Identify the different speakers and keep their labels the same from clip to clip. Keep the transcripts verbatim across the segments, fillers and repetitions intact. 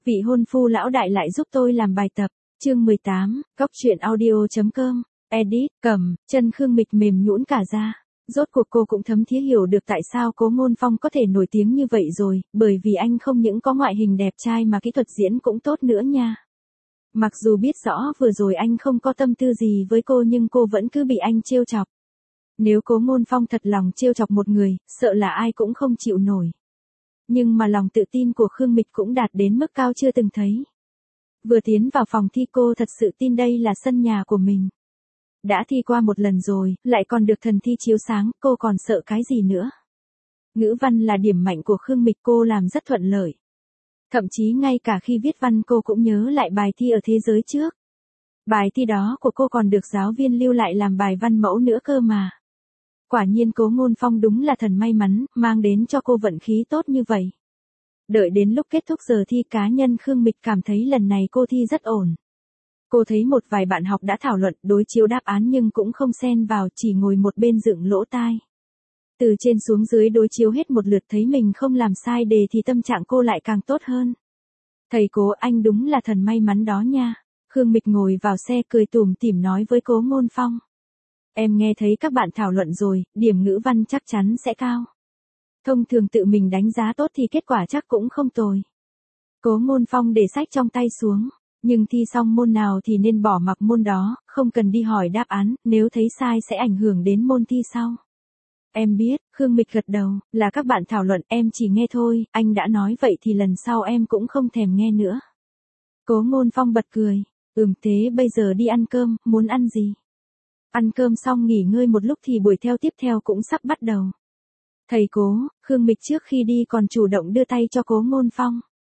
Speaker 1: Vị hôn phu lão đại lại giúp tôi làm bài tập. Chương mười tám, Cóc truyện audio chấm com, edit, cầm, chân Khương Mịch mềm nhũn cả ra. Rốt cuộc cô cũng thấm thía hiểu được tại sao Cố Ngôn Phong có thể nổi tiếng như vậy rồi, bởi vì anh không những có ngoại hình đẹp trai mà kỹ thuật diễn cũng tốt nữa nha. Mặc dù biết rõ vừa rồi anh không có tâm tư gì với cô nhưng cô vẫn cứ bị anh trêu chọc. Nếu Cố Ngôn Phong thật lòng trêu chọc một người, sợ là ai cũng không chịu nổi. Nhưng mà lòng tự tin của Khương Mịch cũng đạt đến mức cao chưa từng thấy. Vừa tiến vào phòng thi cô thật sự tin đây là sân nhà của mình. Đã thi qua một lần rồi, lại còn được thần thi chiếu sáng, cô còn sợ cái gì nữa. Ngữ văn là điểm mạnh của Khương Mịch, cô làm rất thuận lợi. Thậm chí ngay cả khi viết văn cô cũng nhớ lại bài thi ở thế giới trước. Bài thi đó của cô còn được giáo viên lưu lại làm bài văn mẫu nữa cơ mà. Quả nhiên Cố Ngôn Phong đúng là thần may mắn, mang đến cho cô vận khí tốt như vậy. Đợi đến lúc kết thúc giờ thi cá nhân Khương Mịch cảm thấy lần này cô thi rất ổn. Cô thấy một vài bạn học đã thảo luận đối chiếu đáp án nhưng cũng không xen vào, chỉ ngồi một bên dựng lỗ tai. Từ trên xuống dưới đối chiếu hết một lượt thấy mình không làm sai đề thì tâm trạng cô lại càng tốt hơn. Thầy Cố, anh đúng là thần may mắn đó nha. Khương Mịch ngồi vào xe cười tủm tỉm nói với Cố Ngôn Phong. Em nghe thấy các bạn thảo luận rồi, điểm ngữ văn chắc chắn sẽ cao. Thông thường tự mình đánh giá tốt thì kết quả chắc cũng không tồi. Cố Ngôn Phong để sách trong tay xuống, nhưng thi xong môn nào thì nên bỏ mặc môn đó, không cần đi hỏi đáp án, nếu thấy sai sẽ ảnh hưởng đến môn thi sau. Em biết, Khương Mịch gật đầu, là các bạn thảo luận em chỉ nghe thôi, anh đã nói vậy thì lần sau em cũng không thèm nghe nữa. Cố Ngôn Phong bật cười, ừm thế bây giờ đi ăn cơm, muốn ăn gì? Ăn cơm xong nghỉ ngơi một lúc thì buổi theo tiếp theo cũng sắp bắt đầu. Thầy Cố, Khương Mịch trước khi đi còn chủ động đưa tay cho Cố Ngôn Phong.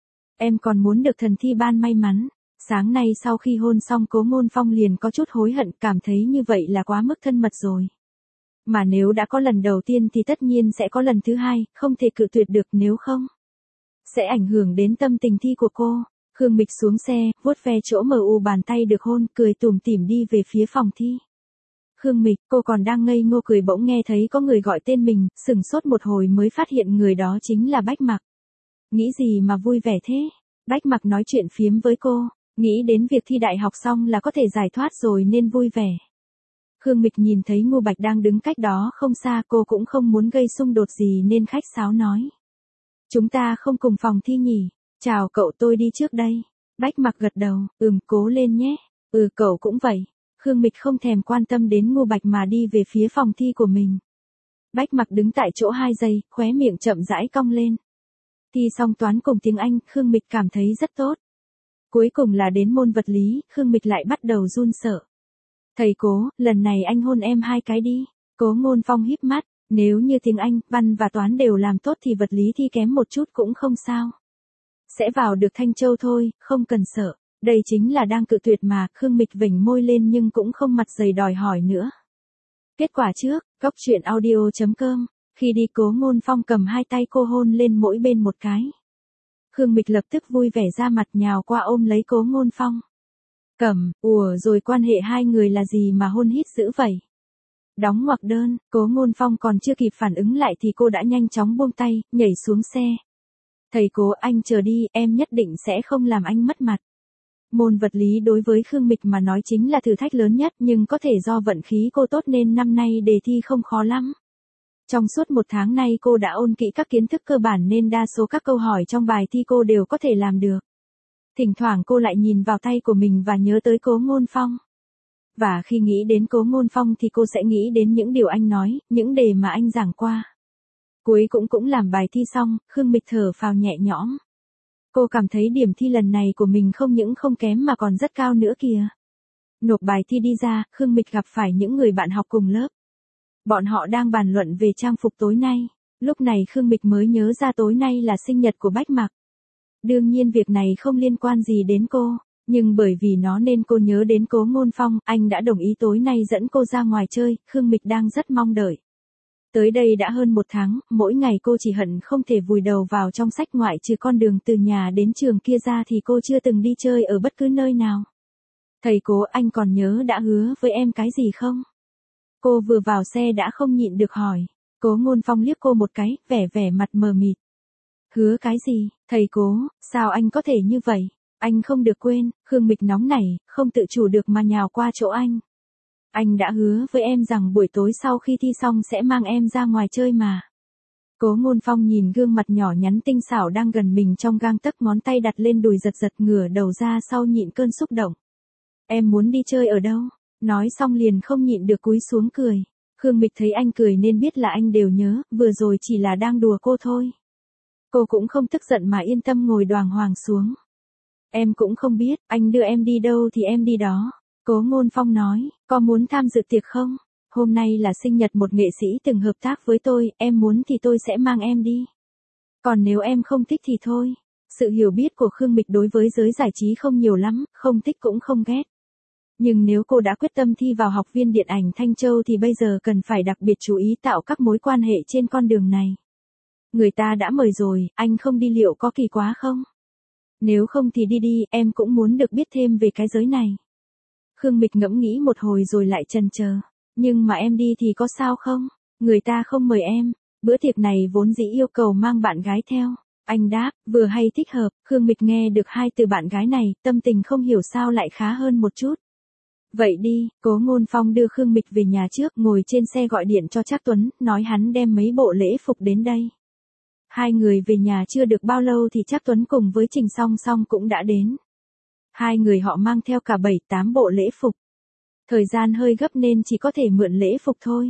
Speaker 1: Em còn muốn được thần thi ban may mắn. Sáng nay sau khi hôn xong Cố Ngôn Phong liền có chút hối hận, cảm thấy như vậy là quá mức thân mật rồi. Mà nếu đã có lần đầu tiên thì tất nhiên sẽ có lần thứ hai, không thể cự tuyệt được, nếu không sẽ ảnh hưởng đến tâm tình thi của cô. Khương Mịch xuống xe, vuốt ve chỗ mờ u bàn tay được hôn, cười tủm tỉm đi về phía phòng thi. Khương Mịch, cô còn đang ngây ngô cười bỗng nghe thấy có người gọi tên mình, sửng sốt một hồi mới phát hiện người đó chính là Bách Mặc. Nghĩ gì mà vui vẻ thế? Bách Mặc nói chuyện phiếm với cô, nghĩ đến việc thi đại học xong là có thể giải thoát rồi nên vui vẻ. Khương Mịch nhìn thấy Ngô Bạch đang đứng cách đó không xa, cô cũng không muốn gây xung đột gì nên khách sáo nói. Chúng ta không cùng phòng thi nhỉ? Chào cậu, tôi đi trước đây. Bách Mặc gật đầu, ừm, cố lên nhé. Ừ, cậu cũng vậy. Khương Mịch không thèm quan tâm đến Ngô Bạch mà đi về phía phòng thi của mình. Bách Mặc đứng tại chỗ hai giây, khóe miệng chậm rãi cong lên. Thi xong toán cùng tiếng Anh, Khương Mịch cảm thấy rất tốt. Cuối cùng là đến môn vật lý, Khương Mịch lại bắt đầu run sợ. Thầy Cố, lần này anh hôn em hai cái đi. Cố Ngôn Phong híp mắt, nếu như tiếng Anh, văn và toán đều làm tốt thì vật lý thi kém một chút cũng không sao. Sẽ vào được Thanh Châu thôi, không cần sợ. Đây chính là đang cự tuyệt mà. Khương Mịch vểnh môi lên nhưng cũng không mặt dày đòi hỏi nữa. Kết quả trước, Cóc truyện audio chấm com. Khi đi Cố Ngôn Phong cầm hai tay cô hôn lên mỗi bên một cái. Khương Mịch lập tức vui vẻ ra mặt nhào qua ôm lấy Cố Ngôn Phong. Cầm, ủa rồi quan hệ hai người là gì mà hôn hít dữ vậy? Đóng ngoặc đơn, Cố Ngôn Phong còn chưa kịp phản ứng lại thì cô đã nhanh chóng buông tay, nhảy xuống xe. Thầy Cố, anh chờ đi, em nhất định sẽ không làm anh mất mặt. Môn vật lý đối với Khương Mịch mà nói chính là thử thách lớn nhất, nhưng có thể do vận khí cô tốt nên năm nay đề thi không khó lắm. Trong suốt một tháng nay cô đã ôn kỹ các kiến thức cơ bản nên đa số các câu hỏi trong bài thi cô đều có thể làm được. Thỉnh thoảng cô lại nhìn vào tay của mình và nhớ tới Cố Ngôn Phong. Và khi nghĩ đến Cố Ngôn Phong thì cô sẽ nghĩ đến những điều anh nói, những đề mà anh giảng qua. Cuối cũng cũng làm bài thi xong, Khương Mịch thở phào nhẹ nhõm. Cô cảm thấy điểm thi lần này của mình không những không kém mà còn rất cao nữa kìa. Nộp bài thi đi ra, Khương Mịch gặp phải những người bạn học cùng lớp. Bọn họ đang bàn luận về trang phục tối nay. Lúc này Khương Mịch mới nhớ ra tối nay là sinh nhật của Bách Mặc. Đương nhiên việc này không liên quan gì đến cô, nhưng bởi vì nó nên cô nhớ đến Cố Ngôn Phong, anh đã đồng ý tối nay dẫn cô ra ngoài chơi, Khương Mịch đang rất mong đợi. Tới đây đã hơn một tháng, mỗi ngày cô chỉ hận không thể vùi đầu vào trong sách, ngoại trừ con đường từ nhà đến trường kia ra thì cô chưa từng đi chơi ở bất cứ nơi nào. Thầy Cố, anh còn nhớ đã hứa với em cái gì không? Cô vừa vào xe đã không nhịn được hỏi. Cố Ngôn Phong liếc cô một cái, vẻ vẻ mặt mờ mịt. Hứa cái gì, thầy Cố, sao anh có thể như vậy? Anh không được quên, Khương Mịch nóng nảy, không tự chủ được mà nhào qua chỗ anh. Anh đã hứa với em rằng buổi tối sau khi thi xong sẽ mang em ra ngoài chơi mà. Cố Ngôn Phong nhìn gương mặt nhỏ nhắn tinh xảo đang gần mình trong gang tấc, ngón tay đặt lên đùi giật giật, ngửa đầu ra sau nhịn cơn xúc động. Em muốn đi chơi ở đâu? Nói xong liền không nhịn được cúi xuống cười. Khương Mịch thấy anh cười nên biết là anh đều nhớ, vừa rồi chỉ là đang đùa cô thôi. Cô cũng không tức giận mà yên tâm ngồi đoàng hoàng xuống. Em cũng không biết, anh đưa em đi đâu thì em đi đó. Cố Ngôn Phong nói, có muốn tham dự tiệc không? Hôm nay là sinh nhật một nghệ sĩ từng hợp tác với tôi, em muốn thì tôi sẽ mang em đi. Còn nếu em không thích thì thôi. Sự hiểu biết của Khương Mịch đối với giới giải trí không nhiều lắm, không thích cũng không ghét. Nhưng nếu cô đã quyết tâm thi vào Học viên Điện ảnh Thanh Châu thì bây giờ cần phải đặc biệt chú ý tạo các mối quan hệ trên con đường này. Người ta đã mời rồi, anh không đi liệu có kỳ quá không? Nếu không thì đi đi, em cũng muốn được biết thêm về cái giới này. Khương Mịch ngẫm nghĩ một hồi rồi lại chần chờ. Nhưng mà em đi thì có sao không? Người ta không mời em. Bữa tiệc này vốn dĩ yêu cầu mang bạn gái theo. Anh đáp, vừa hay thích hợp. Khương Mịch nghe được hai từ bạn gái này, tâm tình không hiểu sao lại khá hơn một chút. Vậy đi, Cố Ngôn Phong đưa Khương Mịch về nhà trước, ngồi trên xe gọi điện cho Trác Tuấn, nói hắn đem mấy bộ lễ phục đến đây. Hai người về nhà chưa được bao lâu thì Trác Tuấn cùng với Trình Song Song cũng đã đến. Hai người họ mang theo cả bảy tám bộ lễ phục. Thời gian hơi gấp nên chỉ có thể mượn lễ phục thôi.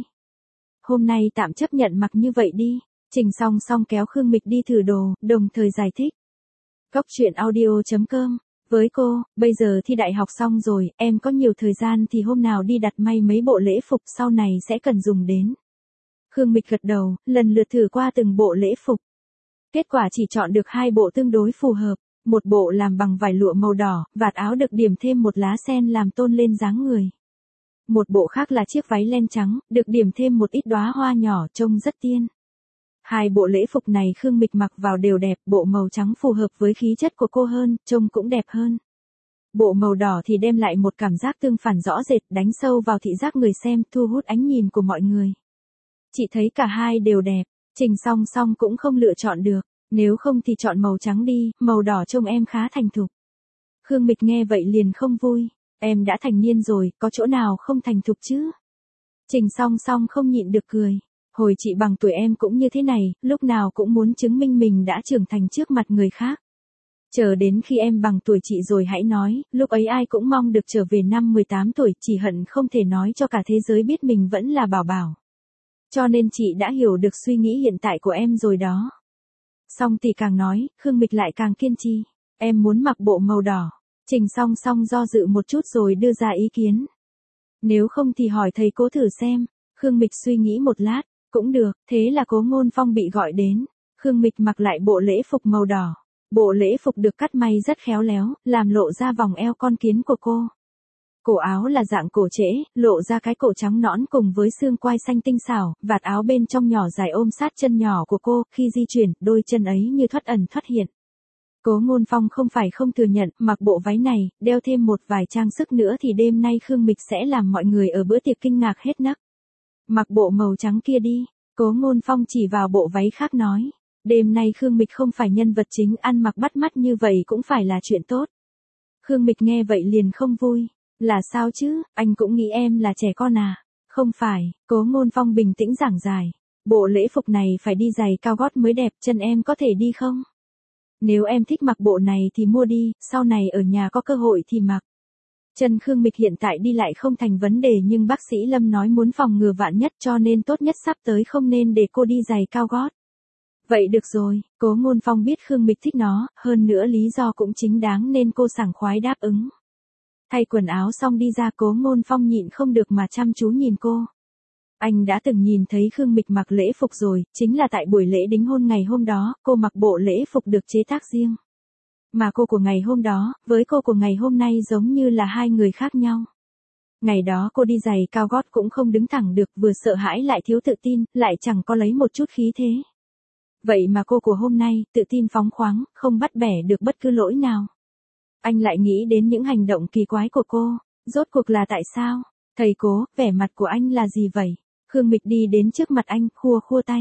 Speaker 1: Hôm nay tạm chấp nhận mặc như vậy đi. Trình Song Song kéo Khương Mịch đi thử đồ, đồng thời giải thích. Cóc truyện audio chấm com. Với cô, bây giờ thi đại học xong rồi, em có nhiều thời gian thì hôm nào đi đặt may mấy bộ lễ phục sau này sẽ cần dùng đến. Khương Mịch gật đầu, lần lượt thử qua từng bộ lễ phục. Kết quả chỉ chọn được hai bộ tương đối phù hợp. Một bộ làm bằng vải lụa màu đỏ, vạt áo được điểm thêm một lá sen làm tôn lên dáng người. Một bộ khác là chiếc váy len trắng, được điểm thêm một ít đóa hoa nhỏ, trông rất tiên. Hai bộ lễ phục này Khương Mịch mặc vào đều đẹp, bộ màu trắng phù hợp với khí chất của cô hơn, trông cũng đẹp hơn. Bộ màu đỏ thì đem lại một cảm giác tương phản rõ rệt, đánh sâu vào thị giác người xem, thu hút ánh nhìn của mọi người. Chị thấy cả hai đều đẹp, Trình Song Song cũng không lựa chọn được, nếu không thì chọn màu trắng đi, màu đỏ trông em khá thành thục. Khương Mịch nghe vậy liền không vui, em đã thành niên rồi, có chỗ nào không thành thục chứ? Trình Song Song không nhịn được cười. Hồi chị bằng tuổi em cũng như thế này, lúc nào cũng muốn chứng minh mình đã trưởng thành trước mặt người khác. Chờ đến khi em bằng tuổi chị rồi hãy nói, lúc ấy ai cũng mong được trở về năm mười tám tuổi, chỉ hận không thể nói cho cả thế giới biết mình vẫn là bảo bảo. Cho nên chị đã hiểu được suy nghĩ hiện tại của em rồi đó. Song thì càng nói, Khương Mịch lại càng kiên trì. Em muốn mặc bộ màu đỏ. Trình Song Song do dự một chút rồi đưa ra ý kiến. Nếu không thì hỏi thầy Cố thử xem. Khương Mịch suy nghĩ một lát. Cũng được, thế là Cố Ngôn Phong bị gọi đến. Khương Mịch mặc lại bộ lễ phục màu đỏ. Bộ lễ phục được cắt may rất khéo léo, làm lộ ra vòng eo con kiến của cô. Cổ áo là dạng cổ trễ, lộ ra cái cổ trắng nõn cùng với xương quai xanh tinh xảo, vạt áo bên trong nhỏ dài ôm sát chân nhỏ của cô, khi di chuyển, đôi chân ấy như thoát ẩn thoát hiện. Cố Ngôn Phong không phải không thừa nhận, mặc bộ váy này, đeo thêm một vài trang sức nữa thì đêm nay Khương Mịch sẽ làm mọi người ở bữa tiệc kinh ngạc hết nấc. Mặc bộ màu trắng kia đi, Cố Ngôn Phong chỉ vào bộ váy khác nói. Đêm nay Khương Mịch không phải nhân vật chính, ăn mặc bắt mắt như vậy cũng phải là chuyện tốt. Khương Mịch nghe vậy liền không vui. Là sao chứ, anh cũng nghĩ em là trẻ con à? Không phải, Cố Ngôn Phong bình tĩnh giảng giải. Bộ lễ phục này phải đi giày cao gót mới đẹp, chân em có thể đi không? Nếu em thích mặc bộ này thì mua đi, sau này ở nhà có cơ hội thì mặc. Chân Khương Mịch hiện tại đi lại không thành vấn đề nhưng bác sĩ Lâm nói muốn phòng ngừa vạn nhất cho nên tốt nhất sắp tới không nên để cô đi giày cao gót. Vậy được rồi, Cố Ngôn Phong biết Khương Mịch thích nó, hơn nữa lý do cũng chính đáng nên cô sảng khoái đáp ứng. Thay quần áo xong đi ra, Cố Ngôn Phong nhịn không được mà chăm chú nhìn cô. Anh đã từng nhìn thấy Khương Mịch mặc lễ phục rồi, chính là tại buổi lễ đính hôn ngày hôm đó, cô mặc bộ lễ phục được chế tác riêng. Mà cô của ngày hôm đó, với cô của ngày hôm nay giống như là hai người khác nhau. Ngày đó cô đi giày cao gót cũng không đứng thẳng được, vừa sợ hãi lại thiếu tự tin, lại chẳng có lấy một chút khí thế. Vậy mà cô của hôm nay, tự tin phóng khoáng, không bắt bẻ được bất cứ lỗi nào. Anh lại nghĩ đến những hành động kỳ quái của cô, rốt cuộc là tại sao? Thầy Cố, vẻ mặt của anh là gì vậy? Khương Mịch đi đến trước mặt anh, khua khua tay.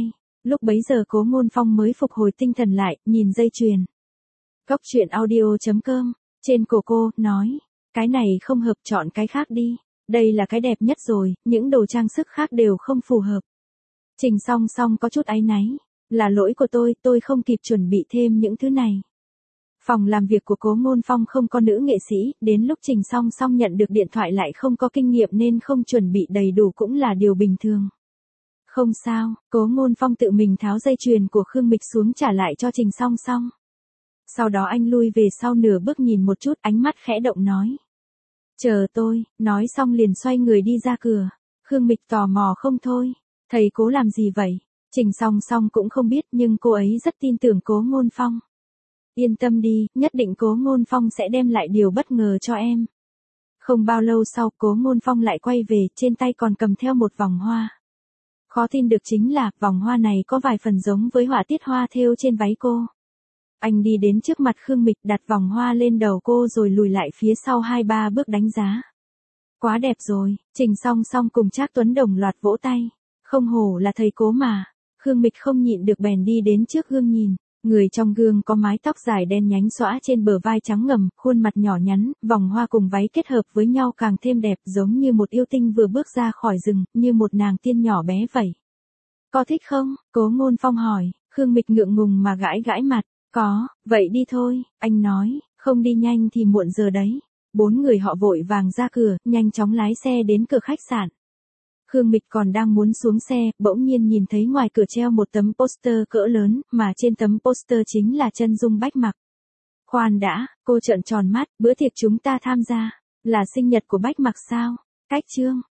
Speaker 1: Lúc bấy giờ Cố Ngôn Phong mới phục hồi tinh thần lại, nhìn dây chuyền. Cóc truyện audio chấm com, trên cổ cô, nói, cái này không hợp, chọn cái khác đi. Đây là cái đẹp nhất rồi, những đồ trang sức khác đều không phù hợp. Trình Song Song có chút áy náy. Là lỗi của tôi, tôi không kịp chuẩn bị thêm những thứ này. Phòng làm việc của Cố Ngôn Phong không có nữ nghệ sĩ, đến lúc Trình Song Song nhận được điện thoại lại không có kinh nghiệm nên không chuẩn bị đầy đủ cũng là điều bình thường. Không sao, Cố Ngôn Phong tự mình tháo dây chuyền của Khương Mịch xuống trả lại cho Trình Song Song. Sau đó anh lui về sau nửa bước nhìn một chút, ánh mắt khẽ động nói. Chờ tôi, nói xong liền xoay người đi ra cửa. Khương Mịch tò mò không thôi. Thầy Cố làm gì vậy? Trình Song Song cũng không biết nhưng cô ấy rất tin tưởng Cố Ngôn Phong. Yên tâm đi, nhất định Cố Ngôn Phong sẽ đem lại điều bất ngờ cho em. Không bao lâu sau, Cố Ngôn Phong lại quay về, trên tay còn cầm theo một vòng hoa. Khó tin được chính là, vòng hoa này có vài phần giống với họa tiết hoa thêu trên váy cô. Anh đi đến trước mặt Khương Mịch, đặt vòng hoa lên đầu cô rồi lùi lại phía sau hai ba bước đánh giá. Quá đẹp rồi, Trình Song Song cùng Trác Tuấn đồng loạt vỗ tay. Không hổ là thầy Cố mà. Khương Mịch không nhịn được bèn đi đến trước gương nhìn. Người trong gương có mái tóc dài đen nhánh xõa trên bờ vai trắng ngầm, khuôn mặt nhỏ nhắn, vòng hoa cùng váy kết hợp với nhau càng thêm đẹp, giống như một yêu tinh vừa bước ra khỏi rừng, như một nàng tiên nhỏ bé vậy. Có thích không? Cố Ngôn Phong hỏi. Khương Mịch ngượng ngùng mà gãi gãi mặt. Có, vậy đi thôi, anh nói, không đi nhanh thì muộn giờ đấy. Bốn người họ vội vàng ra cửa, nhanh chóng lái xe đến cửa khách sạn. Khương Mịch còn đang muốn xuống xe, bỗng nhiên nhìn thấy ngoài cửa treo một tấm poster cỡ lớn, mà trên tấm poster chính là chân dung Bách Mặc. Khoan đã, cô trợn tròn mắt, bữa tiệc chúng ta tham gia, là sinh nhật của Bách Mặc sao? Cách chương.